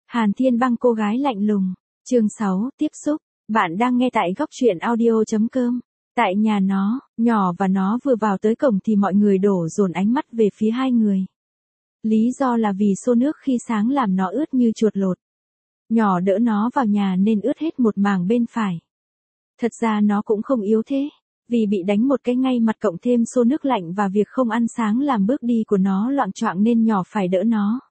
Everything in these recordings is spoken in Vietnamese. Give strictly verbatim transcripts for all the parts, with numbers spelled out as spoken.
Hàn Thiên Băng cô gái lạnh lùng. Chương sáu, tiếp xúc. Bạn đang nghe tại góc truyện audio chấm com. Tại nhà nó, nhỏ và nó vừa vào tới cổng thì mọi người đổ dồn ánh mắt về phía hai người. Lý do là vì xô nước khi sáng làm nó ướt như chuột lột. Nhỏ đỡ nó vào nhà nên ướt hết một mảng bên phải. Thật ra nó cũng không yếu thế, vì bị đánh một cái ngay mặt cộng thêm xô nước lạnh và việc không ăn sáng làm bước đi của nó loạng choạng nên nhỏ phải đỡ nó.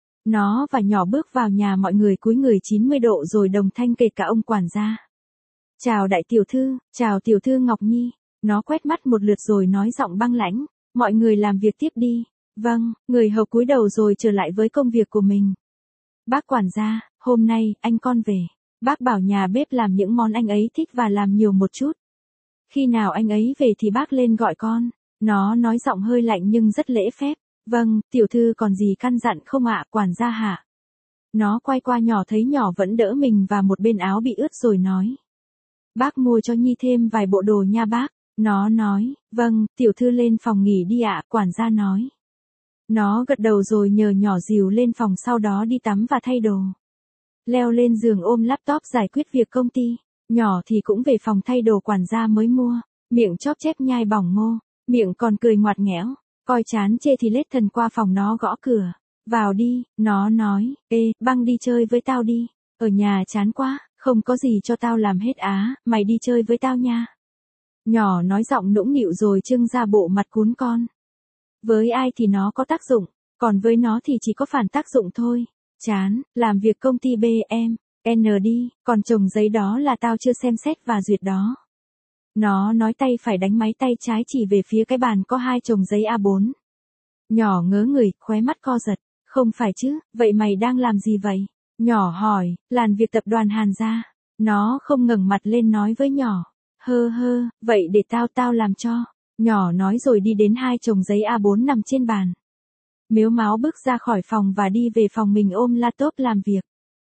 Nó và nhỏ bước vào nhà, mọi người cúi người chín mươi độ rồi đồng thanh kể cả ông quản gia. Chào đại tiểu thư, chào tiểu thư Ngọc Nhi. Nó quét mắt một lượt rồi nói giọng băng lãnh, mọi người làm việc tiếp đi. Vâng, người hầu cúi đầu rồi trở lại với công việc của mình. Bác quản gia, hôm nay, anh con về. Bác bảo nhà bếp làm những món anh ấy thích và làm nhiều một chút. Khi nào anh ấy về thì bác lên gọi con. Nó nói giọng hơi lạnh nhưng rất lễ phép. Vâng, tiểu thư còn gì căn dặn không ạ, quản gia hả? Nó quay qua nhỏ thấy nhỏ vẫn đỡ mình và một bên áo bị ướt rồi nói. Bác mua cho Nhi thêm vài bộ đồ nha bác. Nó nói, vâng, tiểu thư lên phòng nghỉ đi ạ, quản gia nói. Nó gật đầu rồi nhờ nhỏ dìu lên phòng, sau đó đi tắm và thay đồ. Leo lên giường ôm laptop giải quyết việc công ty. Nhỏ thì cũng về phòng thay đồ quản gia mới mua. Miệng chóp chép nhai bỏng ngô. Miệng còn cười ngoặt nghẽo. Coi chán chê thì lết thần qua phòng nó gõ cửa. Vào đi, nó nói, ê, Băng đi chơi với tao đi. Ở nhà chán quá, không có gì cho tao làm hết á, mày đi chơi với tao nha. Nhỏ nói giọng nũng nịu rồi trưng ra bộ mặt cún con. Với ai thì nó có tác dụng, còn với nó thì chỉ có phản tác dụng thôi. Chán, làm việc công ty bê em, en đi, còn chồng giấy đó là tao chưa xem xét và duyệt đó. Nó nói tay phải đánh máy, tay trái chỉ về phía cái bàn có hai chồng giấy a bốn. Nhỏ ngớ người, khóe mắt co giật. Không phải chứ, vậy mày đang làm gì vậy? Nhỏ hỏi, làm việc tập đoàn Hàn gia. Nó không ngẩng mặt lên nói với nhỏ. Hơ hơ, vậy để tao tao làm cho. Nhỏ nói rồi đi đến hai chồng giấy a bốn nằm trên bàn. Mếu máo bước ra khỏi phòng và đi về phòng mình ôm laptop làm việc.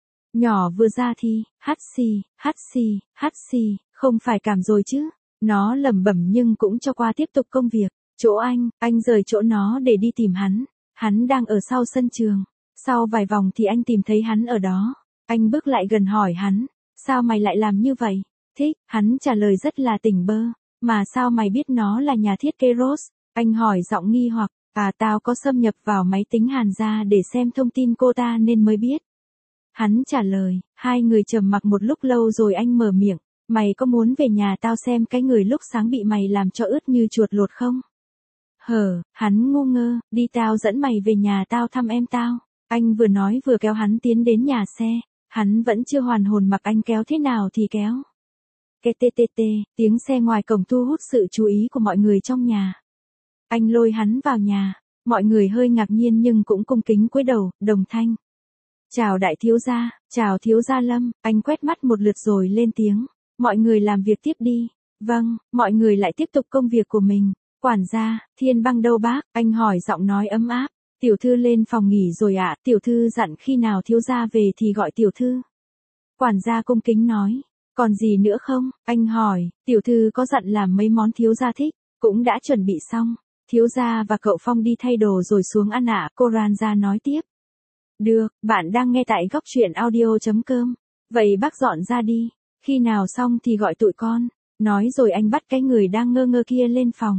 Nhỏ vừa ra thì, hắt xì, hắt xì, hắt xì, không phải cảm rồi chứ. Nó lẩm bẩm nhưng cũng cho qua tiếp tục công việc. Chỗ anh, anh rời chỗ nó để đi tìm hắn. Hắn đang ở sau sân trường. Sau vài vòng thì anh tìm thấy hắn ở đó. Anh bước lại gần hỏi hắn, sao mày lại làm như vậy? Thích, hắn trả lời rất là tỉnh bơ. Mà sao mày biết nó là nhà thiết kế Rose? Anh hỏi giọng nghi hoặc, à tao có xâm nhập vào máy tính Hàn gia để xem thông tin cô ta nên mới biết. Hắn trả lời, hai người trầm mặc một lúc lâu rồi anh mở miệng, mày có muốn về nhà tao xem cái người lúc sáng bị mày làm cho ướt như chuột lột không? Hờ, hắn ngu ngơ, đi tao dẫn mày về nhà tao thăm em tao. Anh vừa nói vừa kéo hắn tiến đến nhà xe, hắn vẫn chưa hoàn hồn mặc anh kéo thế nào thì kéo. Cái tê tê tê, tiếng xe ngoài cổng thu hút sự chú ý của mọi người trong nhà. Anh lôi hắn vào nhà, mọi người hơi ngạc nhiên nhưng cũng cung kính cúi đầu, đồng thanh. Chào đại thiếu gia, chào thiếu gia Lâm, anh quét mắt một lượt rồi lên tiếng. Mọi người làm việc tiếp đi. Vâng, mọi người lại tiếp tục công việc của mình. Quản gia, Thiên Băng đâu bác? Anh hỏi giọng nói ấm áp. Tiểu thư lên phòng nghỉ rồi ạ, à, tiểu thư dặn khi nào thiếu gia về thì gọi tiểu thư. Quản gia cung kính nói. Còn gì nữa không? Anh hỏi, tiểu thư có dặn làm mấy món thiếu gia thích, cũng đã chuẩn bị xong. Thiếu gia và cậu Phong đi thay đồ rồi xuống ăn ạ, à, cô Ran gia nói tiếp. Được, bạn đang nghe tại góc truyện audio chấm com. Vậy bác dọn ra đi, khi nào xong thì gọi tụi con. Nói rồi anh bắt cái người đang ngơ ngơ kia lên phòng.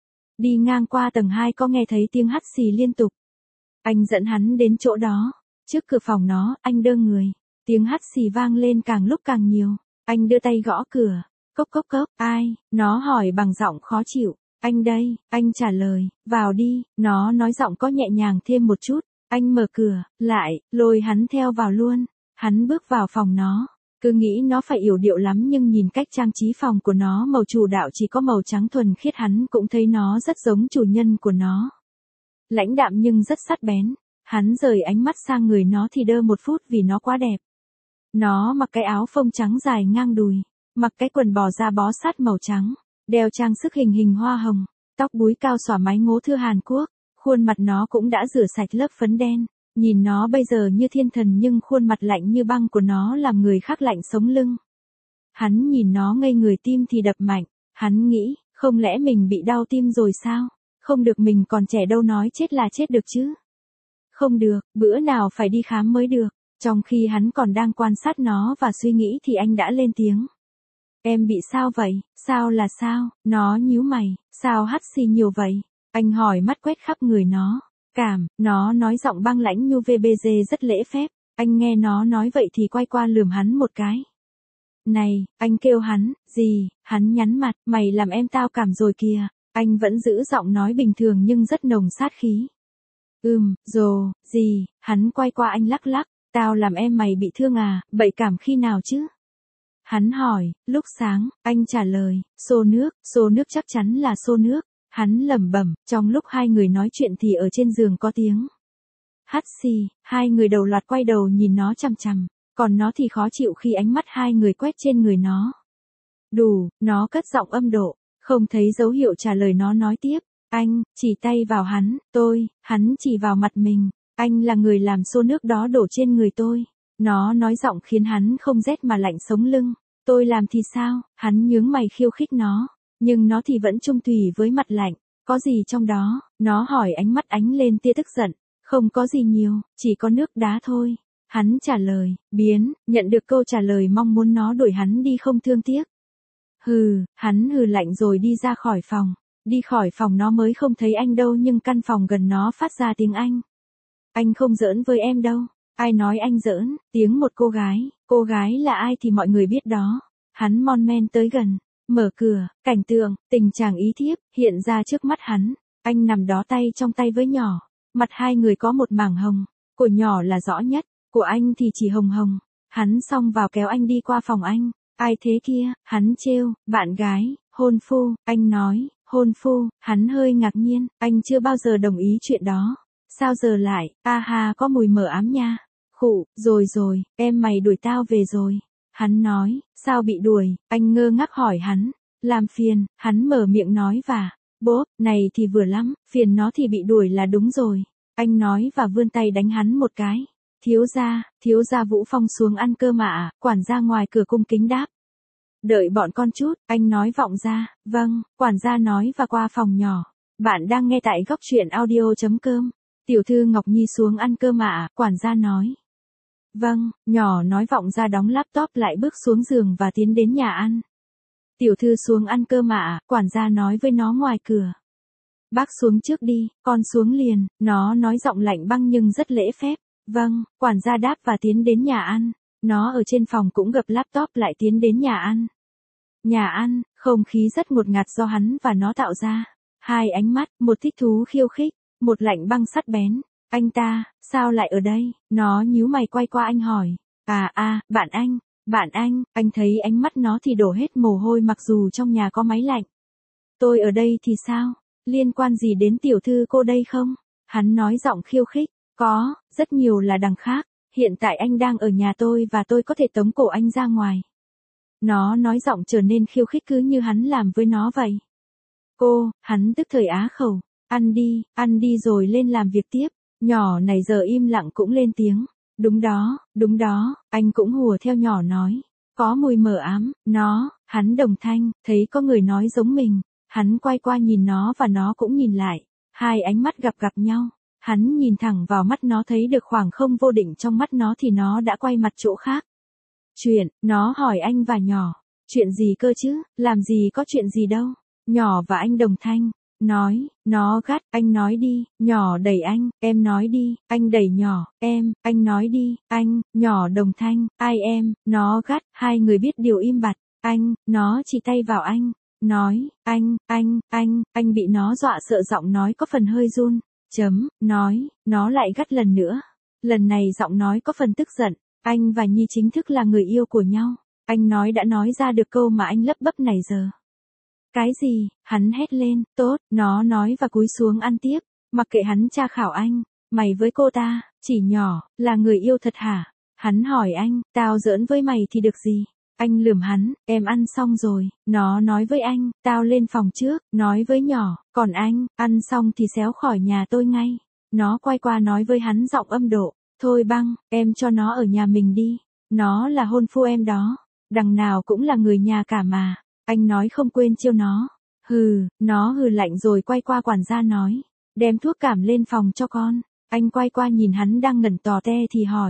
Đi ngang qua tầng hai có nghe thấy tiếng hắt xì liên tục. Anh dẫn hắn đến chỗ đó. Trước cửa phòng nó, anh đơ người. Tiếng hắt xì vang lên càng lúc càng nhiều. Anh đưa tay gõ cửa. Cốc cốc cốc, ai? Nó hỏi bằng giọng khó chịu. Anh đây, anh trả lời, vào đi. Nó nói giọng có nhẹ nhàng thêm một chút. Anh mở cửa, lại, lôi hắn theo vào luôn. Hắn bước vào phòng nó. Cứ nghĩ nó phải yểu điệu lắm nhưng nhìn cách trang trí phòng của nó màu chủ đạo chỉ có màu trắng thuần khiết, hắn cũng thấy nó rất giống chủ nhân của nó. Lãnh đạm nhưng rất sắc bén. Hắn rời ánh mắt sang người nó thì đơ một phút vì nó quá đẹp. Nó mặc cái áo phông trắng dài ngang đùi, mặc cái quần bò da bó sát màu trắng, đeo trang sức hình hình hoa hồng, tóc búi cao xõa mái ngố thưa Hàn Quốc, khuôn mặt nó cũng đã rửa sạch lớp phấn đen. Nhìn nó bây giờ như thiên thần nhưng khuôn mặt lạnh như băng của nó làm người khác lạnh sống lưng. Hắn nhìn nó ngây người, tim thì đập mạnh. Hắn nghĩ, không lẽ mình bị đau tim rồi sao? Không được, mình còn trẻ đâu, nói chết là chết được chứ. Không được, bữa nào phải đi khám mới được. Trong khi hắn còn đang quan sát nó và suy nghĩ thì anh đã lên tiếng. Em bị sao vậy? Sao là sao? Nó nhíu mày, sao hắt xì nhiều vậy? Anh hỏi mắt quét khắp người nó. Cảm, nó nói giọng băng lãnh như vê bê giê rất lễ phép. Anh nghe nó nói vậy thì quay qua lườm hắn một cái. Này, anh kêu hắn, gì? Hắn nhắn mặt, mày làm em tao cảm rồi kìa. Anh vẫn giữ giọng nói bình thường nhưng rất nồng sát khí. Ừm, rồ, gì? Hắn quay qua anh lắc lắc. Tao làm em mày bị thương à, bậy cảm khi nào chứ? Hắn hỏi, lúc sáng, anh trả lời, xô nước, xô nước chắc chắn là xô nước. Hắn lẩm bẩm, trong lúc hai người nói chuyện thì ở trên giường có tiếng hắt xì, hai người đầu loạt quay đầu nhìn nó chằm chằm, còn nó thì khó chịu khi ánh mắt hai người quét trên người nó. Đủ, nó cất giọng âm độ, không thấy dấu hiệu trả lời nó nói tiếp, anh, chỉ tay vào hắn, tôi, hắn chỉ vào mặt mình, anh là người làm xô nước đó đổ trên người tôi. Nó nói giọng khiến hắn không rét mà lạnh sống lưng, tôi làm thì sao, hắn nhướng mày khiêu khích nó. Nhưng nó thì vẫn trung tùy với mặt lạnh, có gì trong đó, nó hỏi ánh mắt ánh lên tia tức giận, không có gì nhiều, chỉ có nước đá thôi. Hắn trả lời, biến, nhận được câu trả lời mong muốn nó đuổi hắn đi không thương tiếc. Hừ, hắn hừ lạnh rồi đi ra khỏi phòng, đi khỏi phòng nó mới không thấy anh đâu nhưng căn phòng gần nó phát ra tiếng Anh. Anh không giỡn với em đâu, ai nói anh giỡn, tiếng một cô gái, cô gái là ai thì mọi người biết đó. Hắn mon men tới gần. Mở cửa, cảnh tượng, tình trạng ý thiếp, hiện ra trước mắt hắn. Anh nằm đó tay trong tay với nhỏ. Mặt hai người có một mảng hồng. Của nhỏ là rõ nhất, của anh thì chỉ hồng hồng. Hắn xông vào kéo anh đi qua phòng anh. Ai thế kia, hắn trêu, bạn gái, hôn phu, anh nói, hôn phu, hắn hơi ngạc nhiên, anh chưa bao giờ đồng ý chuyện đó. Sao giờ lại, a ha có mùi mờ ám nha. Khụ, rồi rồi, em mày đuổi tao về rồi. Hắn nói, sao bị đuổi, anh ngơ ngác hỏi hắn, làm phiền, hắn mở miệng nói và, bốp, này thì vừa lắm, phiền nó thì bị đuổi là đúng rồi. Anh nói và vươn tay đánh hắn một cái. Thiếu gia, thiếu gia Vũ Phong xuống ăn cơm ạ, quản gia ngoài cửa cung kính đáp. Đợi bọn con chút, anh nói vọng ra, vâng, quản gia nói và qua phòng nhỏ. Bạn đang nghe tại góc truyện audio.com. Tiểu thư Ngọc Nhi xuống ăn cơm ạ, quản gia nói. Vâng, nhỏ nói vọng ra đóng laptop lại bước xuống giường và tiến đến nhà ăn. Tiểu thư xuống ăn cơm ạ, quản gia nói với nó ngoài cửa. Bác xuống trước đi, con xuống liền, nó nói giọng lạnh băng nhưng rất lễ phép. Vâng, quản gia đáp và tiến đến nhà ăn. Nó ở trên phòng cũng gập laptop lại tiến đến nhà ăn. Nhà ăn, không khí rất ngột ngạt do hắn và nó tạo ra. Hai ánh mắt, một thích thú khiêu khích, một lạnh băng sắt bén. Anh ta, sao lại ở đây? Nó nhíu mày quay qua anh hỏi. À à, bạn anh, bạn anh, anh thấy ánh mắt nó thì đổ hết mồ hôi mặc dù trong nhà có máy lạnh. Tôi ở đây thì sao? Liên quan gì đến tiểu thư cô đây không? Hắn nói giọng khiêu khích. Có, rất nhiều là đằng khác. Hiện tại anh đang ở nhà tôi và tôi có thể tống cổ anh ra ngoài. Nó nói giọng trở nên khiêu khích cứ như hắn làm với nó vậy. Cô, hắn tức thời á khẩu. Ăn đi, ăn đi rồi lên làm việc tiếp. Nhỏ này giờ im lặng cũng lên tiếng. Đúng đó, đúng đó, anh cũng hùa theo nhỏ nói. Có mùi mờ ám, nó, hắn đồng thanh, thấy có người nói giống mình. Hắn quay qua nhìn nó và nó cũng nhìn lại. Hai ánh mắt gặp gặp nhau. Hắn nhìn thẳng vào mắt nó thấy được khoảng không vô định trong mắt nó thì nó đã quay mặt chỗ khác. Chuyện, nó hỏi anh và nhỏ. Chuyện gì cơ chứ, làm gì có chuyện gì đâu. Nhỏ và anh đồng thanh. Nói, nó gắt, anh nói đi, nhỏ đẩy anh, em nói đi, anh đẩy nhỏ, em, anh nói đi, anh, nhỏ đồng thanh, ai em, nó gắt, hai người biết điều im bặt, anh, nó chỉ tay vào anh, nói, anh, anh, anh, anh bị nó dọa sợ giọng nói có phần hơi run, chấm, nói, nó lại gắt lần nữa, lần này giọng nói có phần tức giận, anh và Nhi chính thức là người yêu của nhau, anh nói đã nói ra được câu mà anh lấp bấp này giờ. Cái gì, hắn hét lên, tốt, nó nói và cúi xuống ăn tiếp, mặc kệ hắn tra khảo anh, mày với cô ta, chỉ nhỏ, là người yêu thật hả? Hắn hỏi anh, tao giỡn với mày thì được gì? Anh lườm hắn, em ăn xong rồi, nó nói với anh, tao lên phòng trước, nói với nhỏ, còn anh, ăn xong thì xéo khỏi nhà tôi ngay. Nó quay qua nói với hắn giọng âm độ, thôi băng, em cho nó ở nhà mình đi, nó là hôn phu em đó, đằng nào cũng là người nhà cả mà. Anh nói không quên chiêu nó. Hừ, nó hừ lạnh rồi quay qua quản gia nói. Đem thuốc cảm lên phòng cho con. Anh quay qua nhìn hắn đang ngẩn tò te thì hỏi.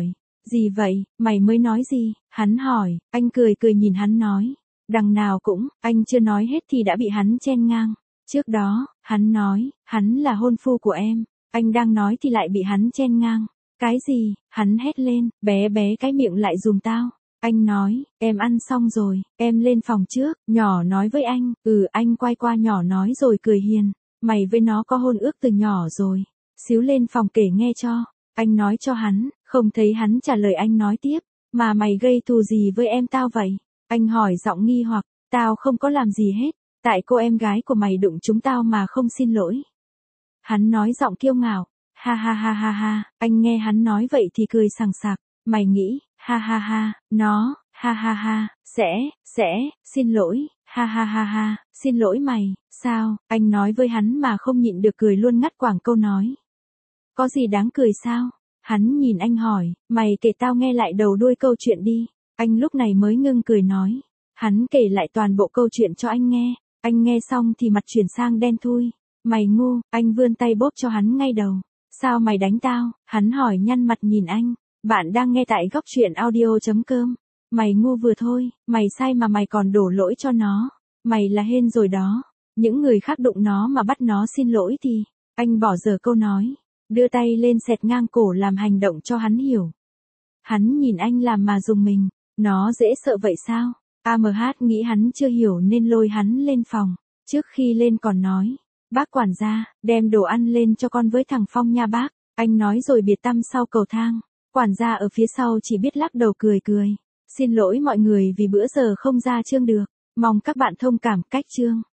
Gì vậy, mày mới nói gì? Hắn hỏi, anh cười cười nhìn hắn nói. Đằng nào cũng, anh chưa nói hết thì đã bị hắn chen ngang. Trước đó, hắn nói, hắn là hôn phu của em. Anh đang nói thì lại bị hắn chen ngang. Cái gì? Hắn hét lên, bé bé cái miệng lại dùm tao. Anh nói, em ăn xong rồi, em lên phòng trước. Nhỏ nói với anh, ừ anh quay qua nhỏ nói rồi cười hiền. Mày với nó có hôn ước từ nhỏ rồi. Xíu lên phòng kể nghe cho. Anh nói cho hắn, không thấy hắn trả lời anh nói tiếp. Mà mày gây thù gì với em tao vậy? Anh hỏi giọng nghi hoặc, tao không có làm gì hết. Tại cô em gái của mày đụng chúng tao mà không xin lỗi. Hắn nói giọng kiêu ngạo, ha ha ha ha ha, anh nghe hắn nói vậy thì cười sằng sặc, mày nghĩ, ha ha ha, nó, ha ha ha, sẽ, sẽ, xin lỗi, ha ha ha ha, xin lỗi mày, sao, anh nói với hắn mà không nhịn được cười luôn ngắt quãng câu nói. Có gì đáng cười sao? Hắn nhìn anh hỏi, mày kể tao nghe lại đầu đuôi câu chuyện đi. Anh lúc này mới ngưng cười nói. Hắn kể lại toàn bộ câu chuyện cho anh nghe. Anh nghe xong thì mặt chuyển sang đen thui. Mày ngu, anh vươn tay bóp cho hắn ngay đầu. Sao mày đánh tao? Hắn hỏi nhăn mặt nhìn anh. Bạn đang nghe tại góc truyện audio chấm com. Mày ngu vừa thôi, mày sai mà mày còn đổ lỗi cho nó. Mày là hên rồi đó. Những người khác đụng nó mà bắt nó xin lỗi thì. Anh bỏ dở câu nói. Đưa tay lên xẹt ngang cổ làm hành động cho hắn hiểu. Hắn nhìn anh làm mà dùng mình. Nó dễ sợ vậy sao? a em hát nghĩ hắn chưa hiểu nên lôi hắn lên phòng. Trước khi lên còn nói. Bác quản gia, đem đồ ăn lên cho con với thằng Phong nha bác. Anh nói rồi biệt tăm sau cầu thang. Quản gia ở phía sau chỉ biết lắc đầu cười cười. Xin lỗi mọi người vì bữa giờ không ra chương được. Mong các bạn thông cảm cách chương.